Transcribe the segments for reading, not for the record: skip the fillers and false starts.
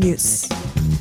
뉴스.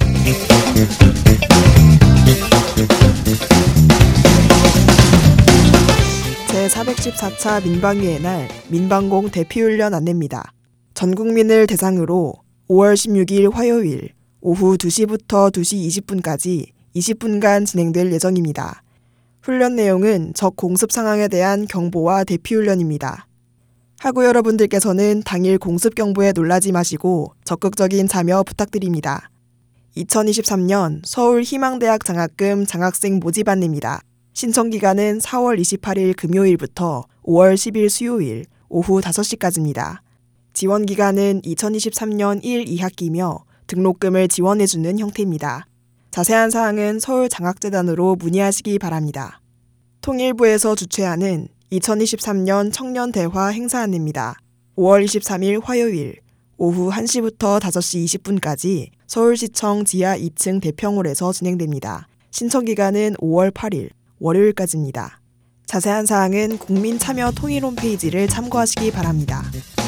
제414차 민방위의 날 민방공 대피훈련 안내입니다. 전 국민을 대상으로 5월 16일 화요일 오후 2시부터 2시 20분까지 20분간 진행될 예정입니다. 훈련 내용은 적 공습 상황에 대한 경보와 대피훈련입니다. 하구 여러분들께서는 당일 공습 경보에 놀라지 마시고 적극적인 참여 부탁드립니다. 2023년 서울희망대학 장학금 장학생 모집 안내입니다. 신청 기간은 4월 28일 금요일부터 5월 10일 수요일 오후 5시까지입니다. 지원 기간은 2023년 1, 2학기며 등록금을 지원해주는 형태입니다. 자세한 사항은 서울장학재단으로 문의하시기 바랍니다. 통일부에서 주최하는 2023년 청년대화 행사 안내입니다. 5월 23일 화요일 오후 1시부터 5시 20분까지 서울시청 지하 2층 대평홀에서 진행됩니다. 신청 기간은 5월 8일 월요일까지입니다. 자세한 사항은 국민참여 통일 홈페이지를 참고하시기 바랍니다.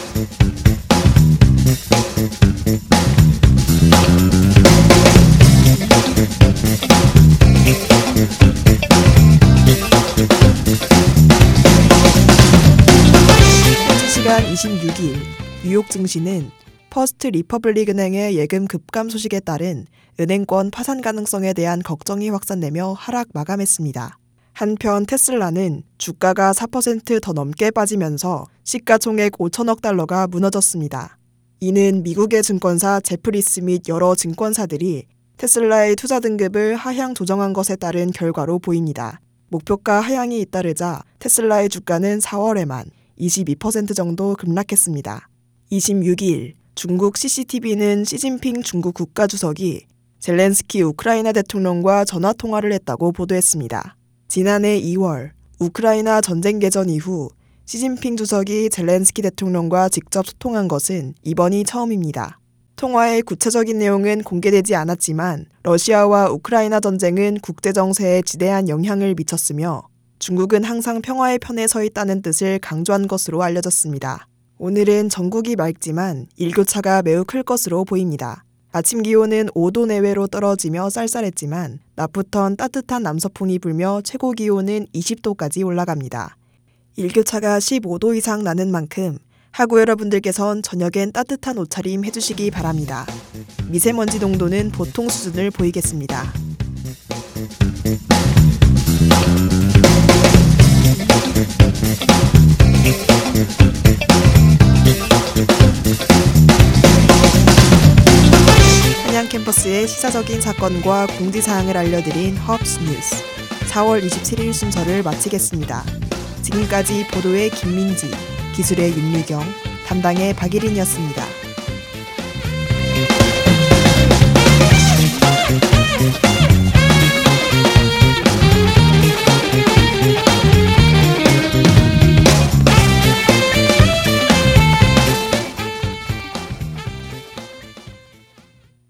시간 26일 뉴욕 증시는 퍼스트 리퍼블릭 은행의 예금 급감 소식에 따른 은행권 파산 가능성에 대한 걱정이 확산되며 하락 마감했습니다. 한편 테슬라는 주가가 4% 더 넘게 빠지면서 시가총액 5천억 달러가 무너졌습니다. 이는 미국의 증권사 제프리스 및 여러 증권사들이 테슬라의 투자 등급을 하향 조정한 것에 따른 결과로 보입니다. 목표가 하향이 잇따르자 테슬라의 주가는 4월에만 22% 정도 급락했습니다. 26일 중국 CCTV는 시진핑 중국 국가주석이 젤렌스키 우크라이나 대통령과 전화통화를 했다고 보도했습니다. 지난해 2월 우크라이나 전쟁 개전 이후 시진핑 주석이 젤렌스키 대통령과 직접 소통한 것은 이번이 처음입니다. 통화의 구체적인 내용은 공개되지 않았지만 러시아와 우크라이나 전쟁은 국제 정세에 지대한 영향을 미쳤으며 중국은 항상 평화의 편에 서 있다는 뜻을 강조한 것으로 알려졌습니다. 오늘은 전국이 맑지만 일교차가 매우 클 것으로 보입니다. 아침 기온은 5도 내외로 떨어지며 쌀쌀했지만 낮부턴 따뜻한 남서풍이 불며 최고 기온은 20도까지 올라갑니다. 일교차가 15도 이상 나는 만큼 하구 여러분들께선 저녁엔 따뜻한 옷차림 해주시기 바랍니다. 미세먼지 농도는 보통 수준을 보이겠습니다. 한양 캠퍼스의 시사적인 사건과 공지사항을 알려드린 허브스 뉴스 4월 27일 순서를 마치겠습니다. 지금까지 보도의 김민지, 기술의 윤미경, 담당의 박예린이었습니다.